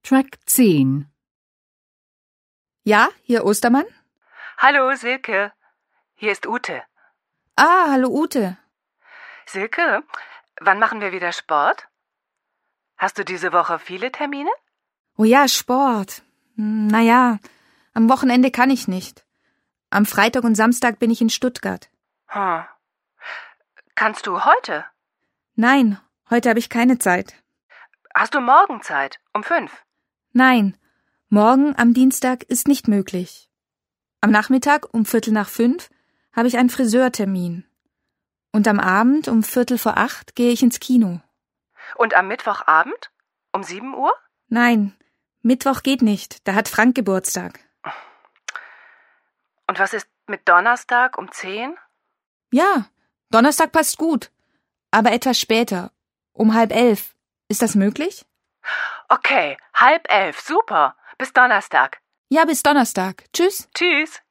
Track 10. Ja, hier Ostermann? Hallo, Silke. Hier ist Ute. Ah, hallo Ute. Silke, wann machen wir wieder Sport? Hast du diese Woche viele Termine? Oh ja, Sport. Naja, am Wochenende kann ich nicht. Am Freitag und Samstag bin ich in Stuttgart. Kannst du heute? Nein, heute habe ich keine Zeit. Hast du morgen Zeit? Um 5? Nein, morgen am Dienstag ist nicht möglich. Am Nachmittag um 5:15 habe ich einen Friseurtermin. Und am Abend um 7:45 gehe ich ins Kino. Und am Mittwochabend? Um 7 Uhr? Nein, Mittwoch geht nicht, da hat Frank Geburtstag. Und was ist mit Donnerstag um 10? Ja, Donnerstag passt gut, aber etwas später, um 10:30. Ist das möglich? Okay, 10:30, super. Bis Donnerstag. Ja, bis Donnerstag. Tschüss. Tschüss.